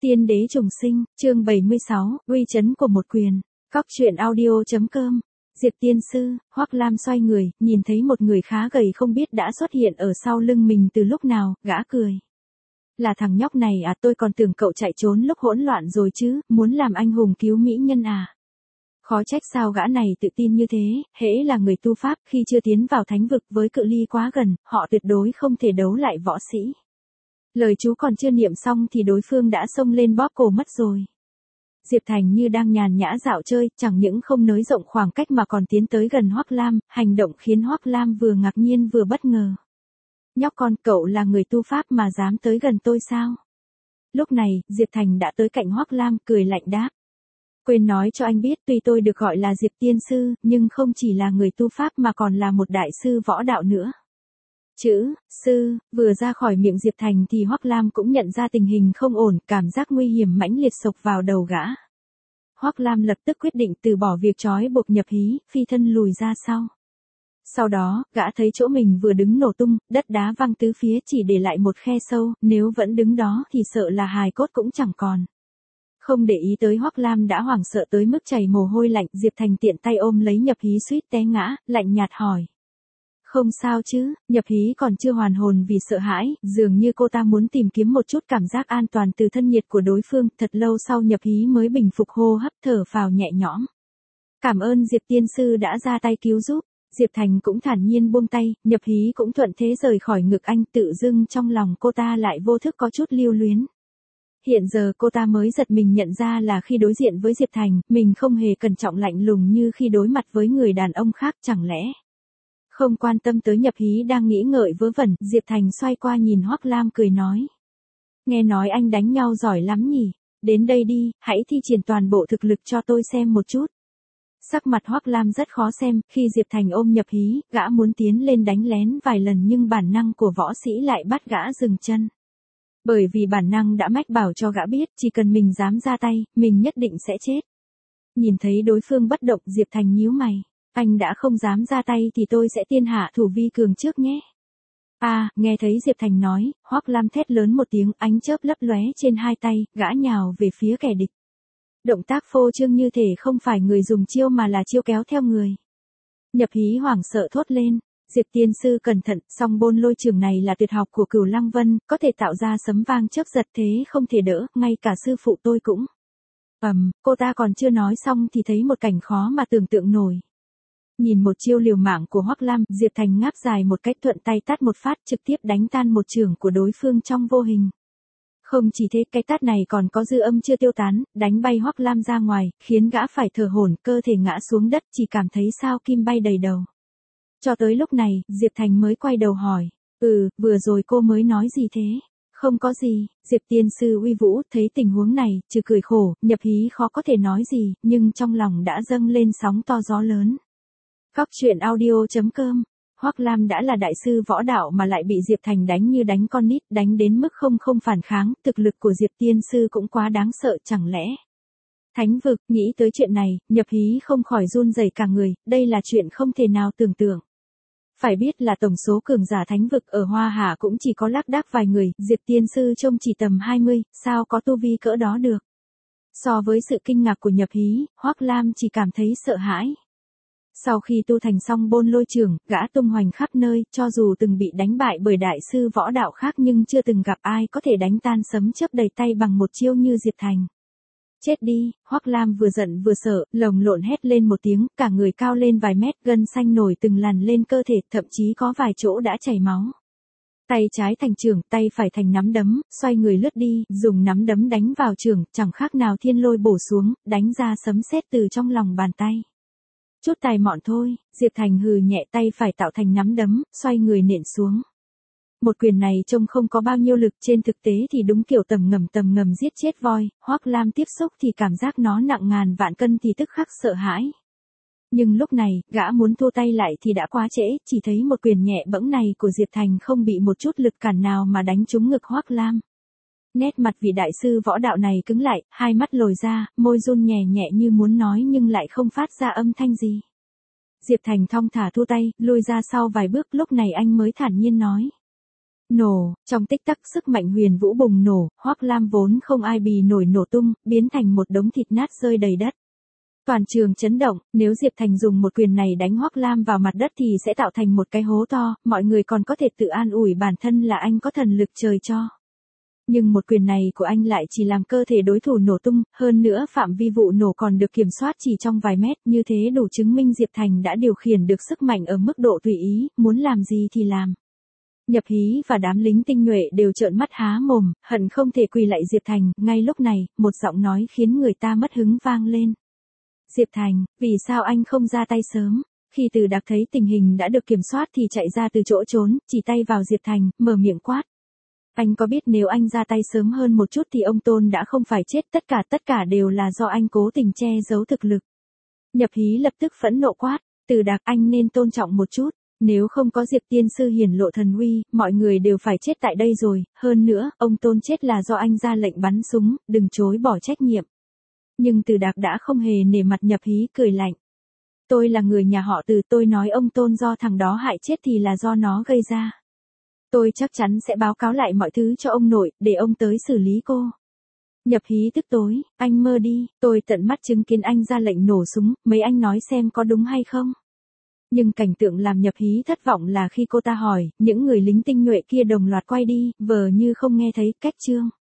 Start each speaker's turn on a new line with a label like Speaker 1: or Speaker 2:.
Speaker 1: Tiên đế trùng sinh, chương 76, uy chấn của một quyền. Cóc truyện audio.com. Diệp tiên sư. Hoắc Lam xoay người, nhìn thấy một người khá gầy không biết đã xuất hiện ở sau lưng mình từ lúc nào, gã cười. Là thằng nhóc này à, tôi còn tưởng cậu chạy trốn lúc hỗn loạn rồi chứ, muốn làm anh hùng cứu mỹ nhân à. Khó trách sao gã này tự tin như thế, hễ là người tu pháp khi chưa tiến vào thánh vực với cự ly quá gần, họ tuyệt đối không thể đấu lại võ sĩ. Lời chú còn chưa niệm xong thì đối phương đã xông lên bóp cổ mất rồi. Diệp Thành như đang nhàn nhã dạo chơi, chẳng những không nới rộng khoảng cách mà còn tiến tới gần Hoắc Lam, hành động khiến Hoắc Lam vừa ngạc nhiên vừa bất ngờ. Nhóc con, cậu là người tu pháp mà dám tới gần tôi sao? Lúc này, Diệp Thành đã tới cạnh Hoắc Lam, cười lạnh đáp. Quên nói cho anh biết, tuy tôi được gọi là Diệp Tiên Sư, nhưng không chỉ là người tu pháp mà còn là một đại sư võ đạo nữa. Chữ sư vừa ra khỏi miệng Diệp Thành thì Hoắc Lam cũng nhận ra tình hình không ổn, cảm giác nguy hiểm mãnh liệt sộc vào đầu gã. Hoắc Lam lập tức quyết định từ bỏ việc trói buộc Nhập Hí, phi thân lùi ra sau. Sau đó, gã thấy chỗ mình vừa đứng nổ tung, đất đá văng tứ phía chỉ để lại một khe sâu, nếu vẫn đứng đó thì sợ là hài cốt cũng chẳng còn. Không để ý tới Hoắc Lam đã hoảng sợ tới mức chảy mồ hôi lạnh, Diệp Thành tiện tay ôm lấy Nhập Hí suýt té ngã, lạnh nhạt hỏi. Không sao chứ, Nhập Hí còn chưa hoàn hồn vì sợ hãi, dường như cô ta muốn tìm kiếm một chút cảm giác an toàn từ thân nhiệt của đối phương, thật lâu sau Nhập Hí mới bình phục hô hấp thở phào nhẹ nhõm. Cảm ơn Diệp Tiên Sư đã ra tay cứu giúp, Diệp Thành cũng thản nhiên buông tay, Nhập Hí cũng thuận thế rời khỏi ngực anh, tự dưng trong lòng cô ta lại vô thức có chút lưu luyến. Hiện giờ cô ta mới giật mình nhận ra là khi đối diện với Diệp Thành, mình không hề cẩn trọng lạnh lùng như khi đối mặt với người đàn ông khác, chẳng lẽ. Không quan tâm tới Nhập Hí đang nghĩ ngợi vớ vẩn, Diệp Thành xoay qua nhìn Hoắc Lam cười nói. Nghe nói anh đánh nhau giỏi lắm nhỉ, đến đây đi, hãy thi triển toàn bộ thực lực cho tôi xem một chút. Sắc mặt Hoắc Lam rất khó xem, khi Diệp Thành ôm Nhập Hí, gã muốn tiến lên đánh lén vài lần nhưng bản năng của võ sĩ lại bắt gã dừng chân. Bởi vì bản năng đã mách bảo cho gã biết, chỉ cần mình dám ra tay, mình nhất định sẽ chết. Nhìn thấy đối phương bất động, Diệp Thành nhíu mày. Anh đã không dám ra tay thì tôi sẽ tiên hạ thủ vi cường trước nhé. Nghe thấy Diệp Thành nói, Hoắc Lam thét lớn một tiếng, ánh chớp lấp lóe trên hai tay, gã nhào về phía kẻ địch. Động tác phô trương như thể không phải người dùng chiêu mà là chiêu kéo theo người. Nhập Hí hoảng sợ thốt lên. Diệp Tiên Sư cẩn thận, song bôn lôi trường này là tuyệt học của Cửu Lăng Vân, có thể tạo ra sấm vang chớp giật thế không thể đỡ, ngay cả sư phụ tôi cũng. Cô ta còn chưa nói xong thì thấy một cảnh khó mà tưởng tượng nổi. Nhìn một chiêu liều mạng của Hoắc Lam, Diệp Thành ngáp dài một cách thuận tay tát một phát trực tiếp đánh tan một chưởng của đối phương trong vô hình. Không chỉ thế, cái tát này còn có dư âm chưa tiêu tán, đánh bay Hoắc Lam ra ngoài, khiến gã phải thở hổn, cơ thể ngã xuống đất, chỉ cảm thấy sao kim bay đầy đầu. Cho tới lúc này, Diệp Thành mới quay đầu hỏi, vừa rồi cô mới nói gì thế? Không có gì, Diệp Tiên Sư uy vũ, thấy tình huống này, trừ cười khổ, Nhập Hí khó có thể nói gì, nhưng trong lòng đã dâng lên sóng to gió lớn. Cóc truyện audio.com. Hoắc Lam đã là đại sư võ đạo mà lại bị Diệp Thành đánh như đánh con nít, đánh đến mức không phản kháng, thực lực của Diệp Tiên Sư cũng quá đáng sợ, chẳng lẽ. Thánh vực, nghĩ tới chuyện này, Nhập Hí không khỏi run rẩy cả người, đây là chuyện không thể nào tưởng tượng. Phải biết là tổng số cường giả thánh vực ở Hoa Hạ cũng chỉ có lác đác vài người, Diệp Tiên Sư trông chỉ tầm 20, sao có tu vi cỡ đó được. So với sự kinh ngạc của Nhập Hí, Hoắc Lam chỉ cảm thấy sợ hãi. Sau khi tu thành xong bôn lôi trưởng, gã tung hoành khắp nơi, cho dù từng bị đánh bại bởi đại sư võ đạo khác nhưng chưa từng gặp ai có thể đánh tan sấm chớp đầy tay bằng một chiêu như Diệp Thành. Chết đi, Hoắc Lam vừa giận vừa sợ, lồng lộn hét lên một tiếng, cả người cao lên vài mét, gân xanh nổi từng làn lên cơ thể, thậm chí có vài chỗ đã chảy máu. Tay trái thành chưởng, tay phải thành nắm đấm, xoay người lướt đi, dùng nắm đấm đánh vào chưởng, chẳng khác nào thiên lôi bổ xuống, đánh ra sấm sét từ trong lòng bàn tay. Chút tài mọn thôi, Diệp Thành hừ nhẹ, tay phải tạo thành nắm đấm, xoay người nện xuống. Một quyền này trông không có bao nhiêu lực, trên thực tế thì đúng kiểu tầm ngầm giết chết voi, Hoắc Lam tiếp xúc thì cảm giác nó nặng ngàn vạn cân thì tức khắc sợ hãi. Nhưng lúc này, gã muốn thu tay lại thì đã quá trễ, chỉ thấy một quyền nhẹ bẫng này của Diệp Thành không bị một chút lực cản nào mà đánh trúng ngực Hoắc Lam. Nét mặt vị đại sư võ đạo này cứng lại, hai mắt lồi ra, môi run nhẹ nhẹ như muốn nói nhưng lại không phát ra âm thanh gì. Diệp Thành thong thả thu tay, lùi ra sau vài bước, lúc này anh mới thản nhiên nói. Nổ, trong tích tắc sức mạnh huyền vũ bùng nổ, Hoắc Lam vốn không ai bì nổi nổ tung, biến thành một đống thịt nát rơi đầy đất. Toàn trường chấn động, nếu Diệp Thành dùng một quyền này đánh Hoắc Lam vào mặt đất thì sẽ tạo thành một cái hố to, mọi người còn có thể tự an ủi bản thân là anh có thần lực trời cho. Nhưng một quyền này của anh lại chỉ làm cơ thể đối thủ nổ tung, hơn nữa phạm vi vụ nổ còn được kiểm soát chỉ trong vài mét, như thế đủ chứng minh Diệp Thành đã điều khiển được sức mạnh ở mức độ tùy ý, muốn làm gì thì làm. Nhập Hí và đám lính tinh nhuệ đều trợn mắt há mồm, hận không thể quỳ lạy Diệp Thành, ngay lúc này, một giọng nói khiến người ta mất hứng vang lên. Diệp Thành, vì sao anh không ra tay sớm? Khi Từ Đạc thấy tình hình đã được kiểm soát thì chạy ra từ chỗ trốn, chỉ tay vào Diệp Thành, mở miệng quát. Anh có biết nếu anh ra tay sớm hơn một chút thì ông Tôn đã không phải chết, tất cả đều là do anh cố tình che giấu thực lực. Nhập Hí lập tức phẫn nộ quát, Từ Đạc anh nên tôn trọng một chút, nếu không có Diệp tiên sư hiển lộ thần uy, mọi người đều phải chết tại đây rồi, hơn nữa, ông Tôn chết là do anh ra lệnh bắn súng, đừng chối bỏ trách nhiệm. Nhưng Từ Đạc đã không hề nể mặt, Nhập Hí cười lạnh. Tôi là người nhà họ Từ, tôi nói ông Tôn do thằng đó hại chết thì là do nó gây ra. Tôi chắc chắn sẽ báo cáo lại mọi thứ cho ông nội, để ông tới xử lý cô. Nhập Hí tức tối, anh mơ đi, tôi tận mắt chứng kiến anh ra lệnh nổ súng, mấy anh nói xem có đúng hay không. Nhưng cảnh tượng làm Nhập Hí thất vọng là khi cô ta hỏi, những người lính tinh nhuệ kia đồng loạt quay đi, vờ như không nghe thấy. Cách chương